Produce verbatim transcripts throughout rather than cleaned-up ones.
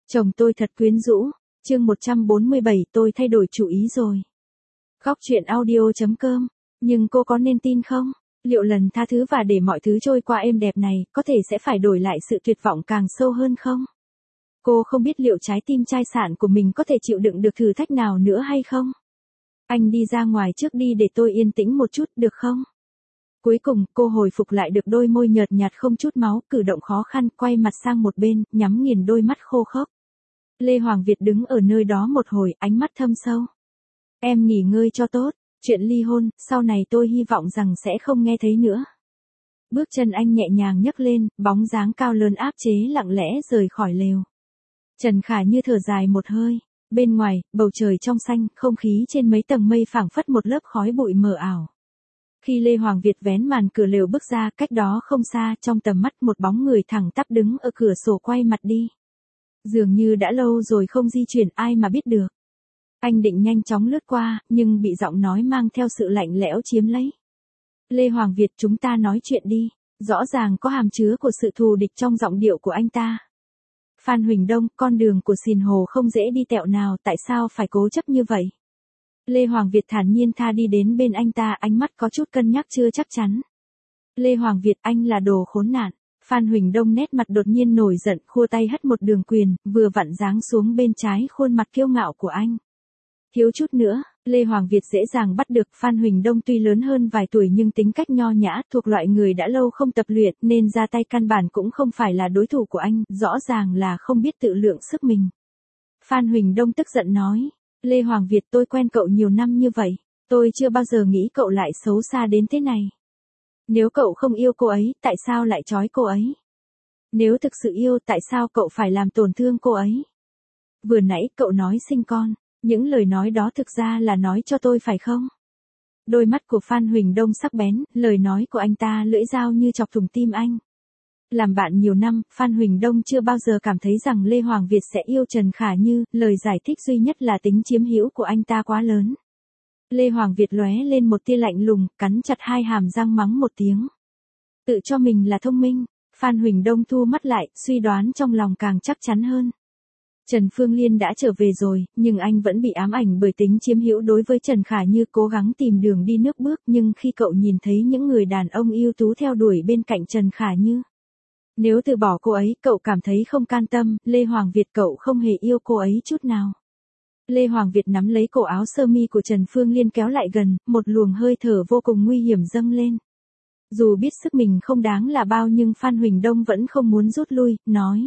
Chồng tôi thật quyến rũ. Chương một trăm bốn mươi bảy tôi thay đổi chủ ý rồi. Góc truyện audio chấm com. Nhưng cô có nên tin không? Liệu lần tha thứ và để mọi thứ trôi qua êm đẹp này, có thể sẽ phải đổi lại sự tuyệt vọng càng sâu hơn không? Cô không biết liệu trái tim chai sạn của mình có thể chịu đựng được thử thách nào nữa hay không? Anh đi ra ngoài trước đi để tôi yên tĩnh một chút, được không? Cuối cùng, cô hồi phục lại được đôi môi nhợt nhạt không chút máu, cử động khó khăn, quay mặt sang một bên, nhắm nghiền đôi mắt khô khốc. Lê Hoàng Việt đứng ở nơi đó một hồi, ánh mắt thâm sâu. Em nghỉ ngơi cho tốt, chuyện ly hôn, sau này tôi hy vọng rằng sẽ không nghe thấy nữa. Bước chân anh nhẹ nhàng nhấc lên, bóng dáng cao lớn áp chế lặng lẽ rời khỏi lều. Trần Khả Như thở dài một hơi. Bên ngoài, bầu trời trong xanh, không khí trên mấy tầng mây phảng phất một lớp khói bụi mờ ảo. Khi Lê Hoàng Việt vén màn cửa lều bước ra, cách đó không xa, trong tầm mắt một bóng người thẳng tắp đứng ở cửa sổ quay mặt đi. Dường như đã lâu rồi không di chuyển, ai mà biết được. Anh định nhanh chóng lướt qua, nhưng bị giọng nói mang theo sự lạnh lẽo chiếm lấy. Lê Hoàng Việt, chúng ta nói chuyện đi. Rõ ràng có hàm chứa của sự thù địch trong giọng điệu của anh ta. Phan Huỳnh Đông, con đường của Sìn Hồ không dễ đi tẹo nào, tại sao phải cố chấp như vậy? Lê Hoàng Việt thản nhiên tha đi đến bên anh ta, ánh mắt có chút cân nhắc chưa chắc chắn. Lê Hoàng Việt, anh là đồ khốn nạn. Phan Huỳnh Đông nét mặt đột nhiên nổi giận, khua tay hất một đường quyền, vừa vặn giáng xuống bên trái khuôn mặt kiêu ngạo của anh. Thiếu chút nữa, Lê Hoàng Việt dễ dàng bắt được. Phan Huỳnh Đông tuy lớn hơn vài tuổi nhưng tính cách nho nhã, thuộc loại người đã lâu không tập luyện, nên ra tay căn bản cũng không phải là đối thủ của anh, rõ ràng là không biết tự lượng sức mình. Phan Huỳnh Đông tức giận nói, Lê Hoàng Việt, tôi quen cậu nhiều năm như vậy, tôi chưa bao giờ nghĩ cậu lại xấu xa đến thế này. Nếu cậu không yêu cô ấy, tại sao lại trói cô ấy? Nếu thực sự yêu, tại sao cậu phải làm tổn thương cô ấy? Vừa nãy cậu nói sinh con. Những lời nói đó thực ra là nói cho tôi phải không? Đôi mắt của Phan Huỳnh Đông sắc bén, lời nói của anh ta lưỡi dao như chọc thủng tim anh. Làm bạn nhiều năm, Phan Huỳnh Đông chưa bao giờ cảm thấy rằng Lê Hoàng Việt sẽ yêu Trần Khả Như, lời giải thích duy nhất là tính chiếm hữu của anh ta quá lớn. Lê Hoàng Việt lóe lên một tia lạnh lùng, cắn chặt hai hàm răng mắng một tiếng. Tự cho mình là thông minh, Phan Huỳnh Đông thu mắt lại, suy đoán trong lòng càng chắc chắn hơn. Trần Phương Liên đã trở về rồi, nhưng anh vẫn bị ám ảnh bởi tính chiếm hữu đối với Trần Khả Như, cố gắng tìm đường đi nước bước, nhưng khi cậu nhìn thấy những người đàn ông ưu tú theo đuổi bên cạnh Trần Khả Như. Nếu từ bỏ cô ấy, cậu cảm thấy không can tâm. Lê Hoàng Việt, cậu không hề yêu cô ấy chút nào. Lê Hoàng Việt nắm lấy cổ áo sơ mi của Trần Phương Liên kéo lại gần, một luồng hơi thở vô cùng nguy hiểm dâng lên. Dù biết sức mình không đáng là bao nhưng Phan Huỳnh Đông vẫn không muốn rút lui, nói.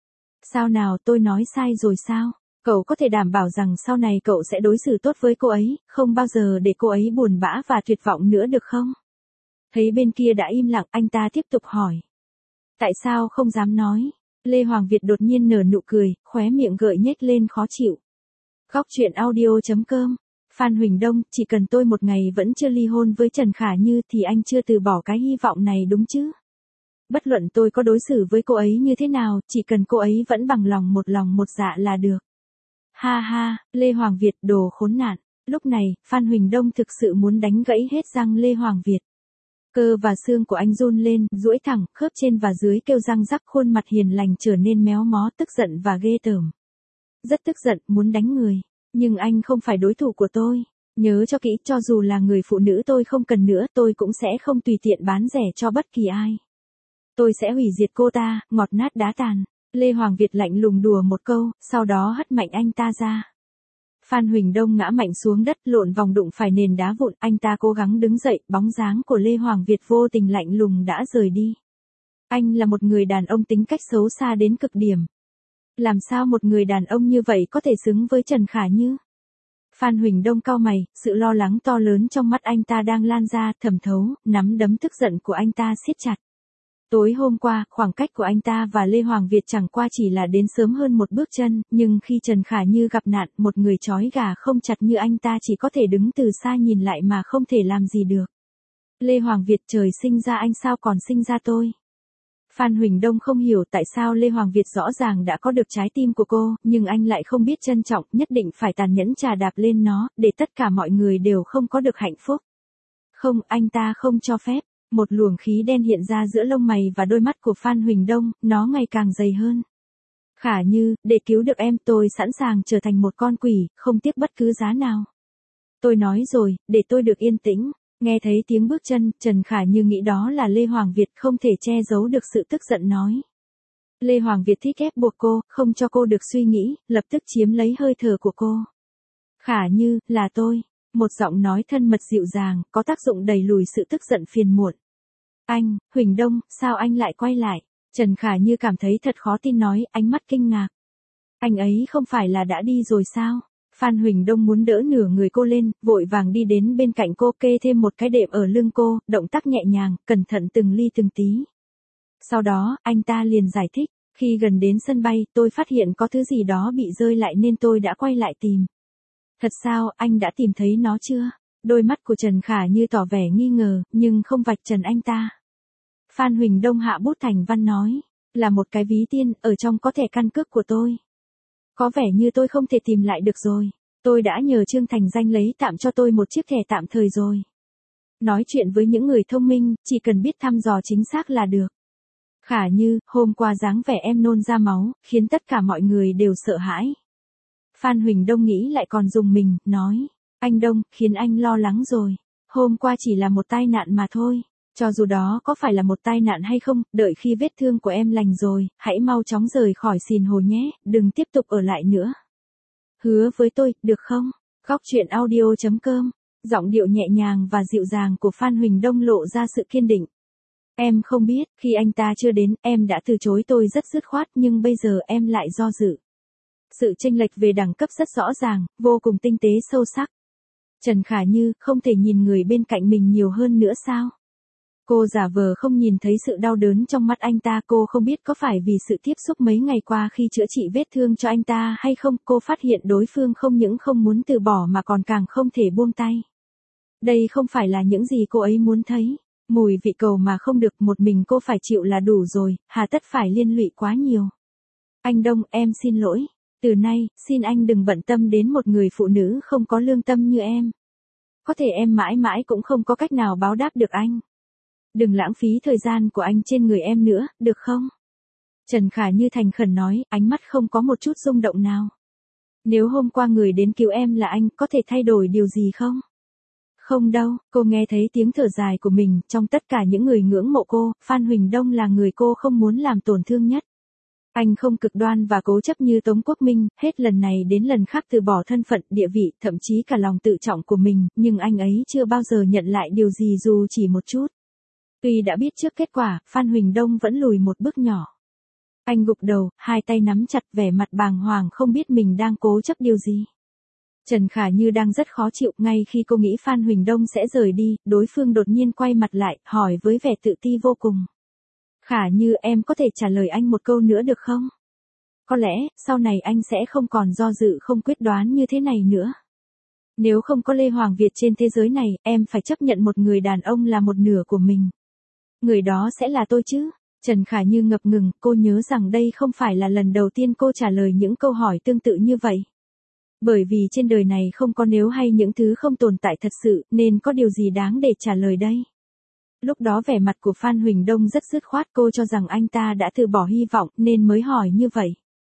Sao nào, tôi nói sai rồi sao? Cậu có thể đảm bảo rằng sau này cậu sẽ đối xử tốt với cô ấy, không bao giờ để cô ấy buồn bã và tuyệt vọng nữa được không? Thấy bên kia đã im lặng, anh ta tiếp tục hỏi. Tại sao không dám nói? Lê Hoàng Việt đột nhiên nở nụ cười, khóe miệng gợi nhếch lên khó chịu. Góc truyện audio chấm com. Phan Huỳnh Đông, chỉ cần tôi một ngày vẫn chưa ly hôn với Trần Khả Như thì anh chưa từ bỏ cái hy vọng này đúng chứ? Bất luận tôi có đối xử với cô ấy như thế nào, chỉ cần cô ấy vẫn bằng lòng một lòng một dạ là được. Ha ha, Lê Hoàng Việt, đồ khốn nạn. Lúc này, Phan Huỳnh Đông thực sự muốn đánh gãy hết răng Lê Hoàng Việt. Cơ và xương của anh run lên, duỗi thẳng, khớp trên và dưới kêu răng rắc, khuôn mặt hiền lành trở nên méo mó, tức giận và ghê tởm. Rất tức giận, muốn đánh người. Nhưng anh không phải đối thủ của tôi. Nhớ cho kỹ, cho dù là người phụ nữ tôi không cần nữa, tôi cũng sẽ không tùy tiện bán rẻ cho bất kỳ ai. Tôi sẽ hủy diệt cô ta, ngọt nát đá tàn. Lê Hoàng Việt lạnh lùng đùa một câu, sau đó hất mạnh anh ta ra. Phan Huỳnh Đông ngã mạnh xuống đất, lộn vòng đụng phải nền đá vụn, anh ta cố gắng đứng dậy, bóng dáng của Lê Hoàng Việt vô tình lạnh lùng đã rời đi. Anh là một người đàn ông tính cách xấu xa đến cực điểm. Làm sao một người đàn ông như vậy có thể xứng với Trần Khả Như? Phan Huỳnh Đông cau mày, sự lo lắng to lớn trong mắt anh ta đang lan ra, thẩm thấu, nắm đấm tức giận của anh ta siết chặt. Tối hôm qua, khoảng cách của anh ta và Lê Hoàng Việt chẳng qua chỉ là đến sớm hơn một bước chân, nhưng khi Trần Khả Như gặp nạn, một người trói gà không chặt như anh ta chỉ có thể đứng từ xa nhìn lại mà không thể làm gì được. Lê Hoàng Việt, trời sinh ra anh sao còn sinh ra tôi? Phan Huỳnh Đông không hiểu tại sao Lê Hoàng Việt rõ ràng đã có được trái tim của cô, nhưng anh lại không biết trân trọng, nhất định phải tàn nhẫn trà đạp lên nó, để tất cả mọi người đều không có được hạnh phúc. Không, anh ta không cho phép. Một luồng khí đen hiện ra giữa lông mày và đôi mắt của Phan Huỳnh Đông, nó ngày càng dày hơn. Khả Như, để cứu được em tôi sẵn sàng trở thành một con quỷ, không tiếc bất cứ giá nào. Tôi nói rồi, để tôi được yên tĩnh. Nghe thấy tiếng bước chân, Trần Khả Như nghĩ đó là Lê Hoàng Việt, không thể che giấu được sự tức giận nói. Lê Hoàng Việt thích ép buộc cô, không cho cô được suy nghĩ, lập tức chiếm lấy hơi thở của cô. Khả Như, là tôi. Một giọng nói thân mật dịu dàng, có tác dụng đẩy lùi sự tức giận phiền muộn. Anh, Huỳnh Đông, sao anh lại quay lại? Trần Khả Như cảm thấy thật khó tin nói, ánh mắt kinh ngạc. Anh ấy không phải là đã đi rồi sao? Phan Huỳnh Đông muốn đỡ nửa người cô lên, vội vàng đi đến bên cạnh cô, kê thêm một cái đệm ở lưng cô, động tác nhẹ nhàng, cẩn thận từng ly từng tí. Sau đó, anh ta liền giải thích, khi gần đến sân bay, tôi phát hiện có thứ gì đó bị rơi lại nên tôi đã quay lại tìm. Thật sao, anh đã tìm thấy nó chưa? Đôi mắt của Trần Khả Như tỏ vẻ nghi ngờ, nhưng không vạch trần anh ta. Phan Huỳnh Đông hạ bút thành văn nói, là một cái ví tiên, ở trong có thẻ căn cước của tôi. Có vẻ như tôi không thể tìm lại được rồi. Tôi đã nhờ Trương Thành Danh lấy tạm cho tôi một chiếc thẻ tạm thời rồi. Nói chuyện với những người thông minh, chỉ cần biết thăm dò chính xác là được. Khả Như, hôm qua dáng vẻ em nôn ra máu, khiến tất cả mọi người đều sợ hãi. Phan Huỳnh Đông nghĩ lại còn dùng mình, nói, anh Đông, khiến anh lo lắng rồi. Hôm qua chỉ là một tai nạn mà thôi. Cho dù đó có phải là một tai nạn hay không, đợi khi vết thương của em lành rồi, hãy mau chóng rời khỏi Sìn Hồ nhé, đừng tiếp tục ở lại nữa. Hứa với tôi, được không? Góc truyện audio chấm com, giọng điệu nhẹ nhàng và dịu dàng của Phan Huỳnh Đông lộ ra sự kiên định. Em không biết, khi anh ta chưa đến, em đã từ chối tôi rất dứt khoát, nhưng bây giờ em lại do dự. Sự chênh lệch về đẳng cấp rất rõ ràng, vô cùng tinh tế sâu sắc. Trần Khả Như, không thể nhìn người bên cạnh mình nhiều hơn nữa sao? Cô giả vờ không nhìn thấy sự đau đớn trong mắt anh ta, cô không biết có phải vì sự tiếp xúc mấy ngày qua khi chữa trị vết thương cho anh ta hay không, cô phát hiện đối phương không những không muốn từ bỏ mà còn càng không thể buông tay. Đây không phải là những gì cô ấy muốn thấy, mùi vị cầu mà không được, một mình cô phải chịu là đủ rồi, hà tất phải liên lụy quá nhiều. Anh Đông, em xin lỗi, từ nay, xin anh đừng bận tâm đến một người phụ nữ không có lương tâm như em. Có thể em mãi mãi cũng không có cách nào báo đáp được anh. Đừng lãng phí thời gian của anh trên người em nữa, được không? Trần Khả Như thành khẩn nói, ánh mắt không có một chút rung động nào. Nếu hôm qua người đến cứu em là anh, có thể thay đổi điều gì không? Không đâu, cô nghe thấy tiếng thở dài của mình, trong tất cả những người ngưỡng mộ cô, Phan Huỳnh Đông là người cô không muốn làm tổn thương nhất. Anh không cực đoan và cố chấp như Tống Quốc Minh, hết lần này đến lần khác từ bỏ thân phận, địa vị, thậm chí cả lòng tự trọng của mình, nhưng anh ấy chưa bao giờ nhận lại điều gì dù chỉ một chút. Tuy đã biết trước kết quả, Phan Huỳnh Đông vẫn lùi một bước nhỏ. Anh gục đầu, hai tay nắm chặt, vẻ mặt bàng hoàng không biết mình đang cố chấp điều gì. Trần Khả Như đang rất khó chịu, ngay khi cô nghĩ Phan Huỳnh Đông sẽ rời đi, đối phương đột nhiên quay mặt lại, hỏi với vẻ tự ti vô cùng. Khả Như, em có thể trả lời anh một câu nữa được không? Có lẽ, sau này anh sẽ không còn do dự không quyết đoán như thế này nữa. Nếu không có Lê Hoàng Việt trên thế giới này, em phải chấp nhận một người đàn ông là một nửa của mình. Người đó sẽ là tôi chứ? Trần Khả Như ngập ngừng, cô nhớ rằng đây không phải là lần đầu tiên cô trả lời những câu hỏi tương tự như vậy. Bởi vì trên đời này không có nếu hay những thứ không tồn tại thật sự, nên có điều gì đáng để trả lời đây? Lúc đó vẻ mặt của Phan Huỳnh Đông rất dứt khoát, cô cho rằng anh ta đã từ bỏ hy vọng nên mới hỏi như vậy.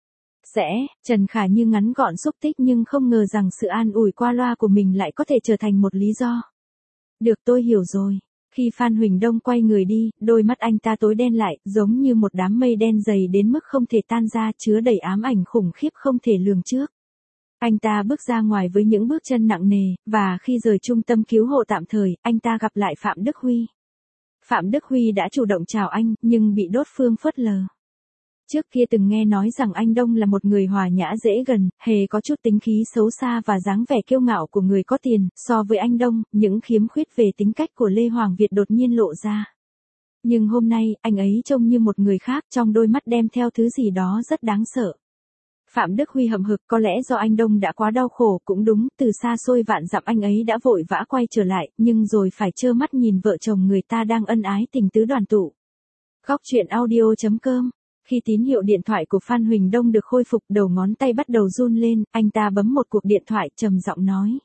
Sẽ, Trần Khả Như ngắn gọn xúc tích nhưng không ngờ rằng sự an ủi qua loa của mình lại có thể trở thành một lý do. Được, tôi hiểu rồi. Khi Phan Huỳnh Đông quay người đi, đôi mắt anh ta tối đen lại, giống như một đám mây đen dày đến mức không thể tan ra, chứa đầy ám ảnh khủng khiếp không thể lường trước. Anh ta bước ra ngoài với những bước chân nặng nề, và khi rời trung tâm cứu hộ tạm thời, anh ta gặp lại Phạm Đức Huy. Phạm Đức Huy đã chủ động chào anh, nhưng bị đối phương phớt lờ. Trước kia từng nghe nói rằng anh Đông là một người hòa nhã dễ gần, hề có chút tính khí xấu xa và dáng vẻ kiêu ngạo của người có tiền, so với anh Đông, những khiếm khuyết về tính cách của Lê Hoàng Việt đột nhiên lộ ra. Nhưng hôm nay, anh ấy trông như một người khác, trong đôi mắt đem theo thứ gì đó rất đáng sợ. Phạm Đức Huy hậm hực, có lẽ do anh Đông đã quá đau khổ, cũng đúng, từ xa xôi vạn dặm anh ấy đã vội vã quay trở lại, nhưng rồi phải trơ mắt nhìn vợ chồng người ta đang ân ái tình tứ đoàn tụ. Góc truyện audio chấm com. Khi tín hiệu điện thoại của Phan Huỳnh Đông được khôi phục, đầu ngón tay bắt đầu run lên, anh ta bấm một cuộc điện thoại, trầm giọng nói.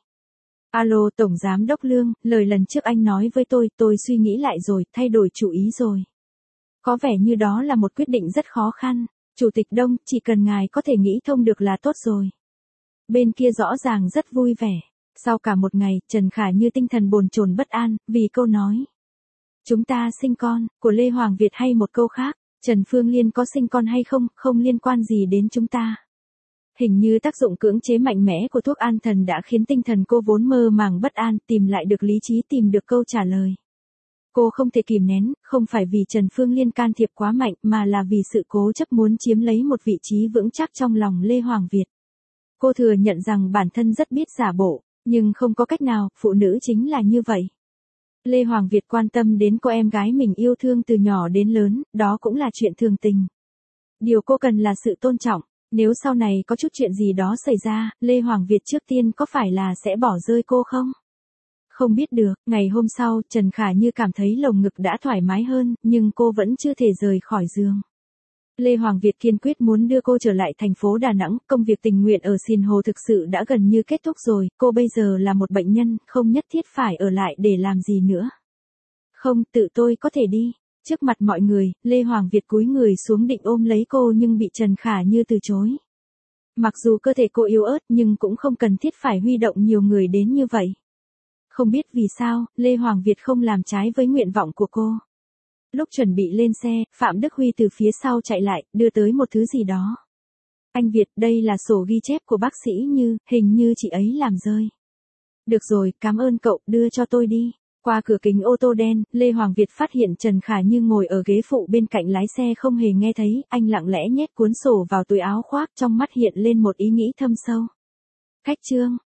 Alo, Tổng Giám Đốc Lương, lời lần trước anh nói với tôi, tôi suy nghĩ lại rồi, thay đổi chủ ý rồi. Có vẻ như đó là một quyết định rất khó khăn. Chủ tịch Đông, chỉ cần ngài có thể nghĩ thông được là tốt rồi. Bên kia rõ ràng rất vui vẻ. Sau cả một ngày, Trần Khả Như tinh thần bồn chồn bất an, vì câu nói. Chúng ta sinh con, của Lê Hoàng Việt hay một câu khác, Trần Phương Liên có sinh con hay không, không liên quan gì đến chúng ta. Hình như tác dụng cưỡng chế mạnh mẽ của thuốc an thần đã khiến tinh thần cô vốn mơ màng bất an, tìm lại được lý trí, tìm được câu trả lời. Cô không thể kìm nén, không phải vì Trần Phương Liên can thiệp quá mạnh mà là vì sự cố chấp muốn chiếm lấy một vị trí vững chắc trong lòng Lê Hoàng Việt. Cô thừa nhận rằng bản thân rất biết giả bộ, nhưng không có cách nào, phụ nữ chính là như vậy. Lê Hoàng Việt quan tâm đến cô em gái mình yêu thương từ nhỏ đến lớn, đó cũng là chuyện thường tình. Điều cô cần là sự tôn trọng, nếu sau này có chút chuyện gì đó xảy ra, Lê Hoàng Việt trước tiên có phải là sẽ bỏ rơi cô không? Không biết được, ngày hôm sau, Trần Khả Như cảm thấy lồng ngực đã thoải mái hơn, nhưng cô vẫn chưa thể rời khỏi giường. Lê Hoàng Việt kiên quyết muốn đưa cô trở lại thành phố Đà Nẵng, công việc tình nguyện ở Sìn Hồ thực sự đã gần như kết thúc rồi, cô bây giờ là một bệnh nhân, không nhất thiết phải ở lại để làm gì nữa. Không, tự tôi có thể đi. Trước mặt mọi người, Lê Hoàng Việt cúi người xuống định ôm lấy cô nhưng bị Trần Khả Như từ chối. Mặc dù cơ thể cô yếu ớt nhưng cũng không cần thiết phải huy động nhiều người đến như vậy. Không biết vì sao, Lê Hoàng Việt không làm trái với nguyện vọng của cô. Lúc chuẩn bị lên xe, Phạm Đức Huy từ phía sau chạy lại, đưa tới một thứ gì đó. Anh Việt, đây là sổ ghi chép của bác sĩ Như, hình như chị ấy làm rơi. Được rồi, cảm ơn cậu, đưa cho tôi đi. Qua cửa kính ô tô đen, Lê Hoàng Việt phát hiện Trần Khả Như ngồi ở ghế phụ bên cạnh lái xe không hề nghe thấy, anh lặng lẽ nhét cuốn sổ vào túi áo khoác, trong mắt hiện lên một ý nghĩ thâm sâu. Khách trương,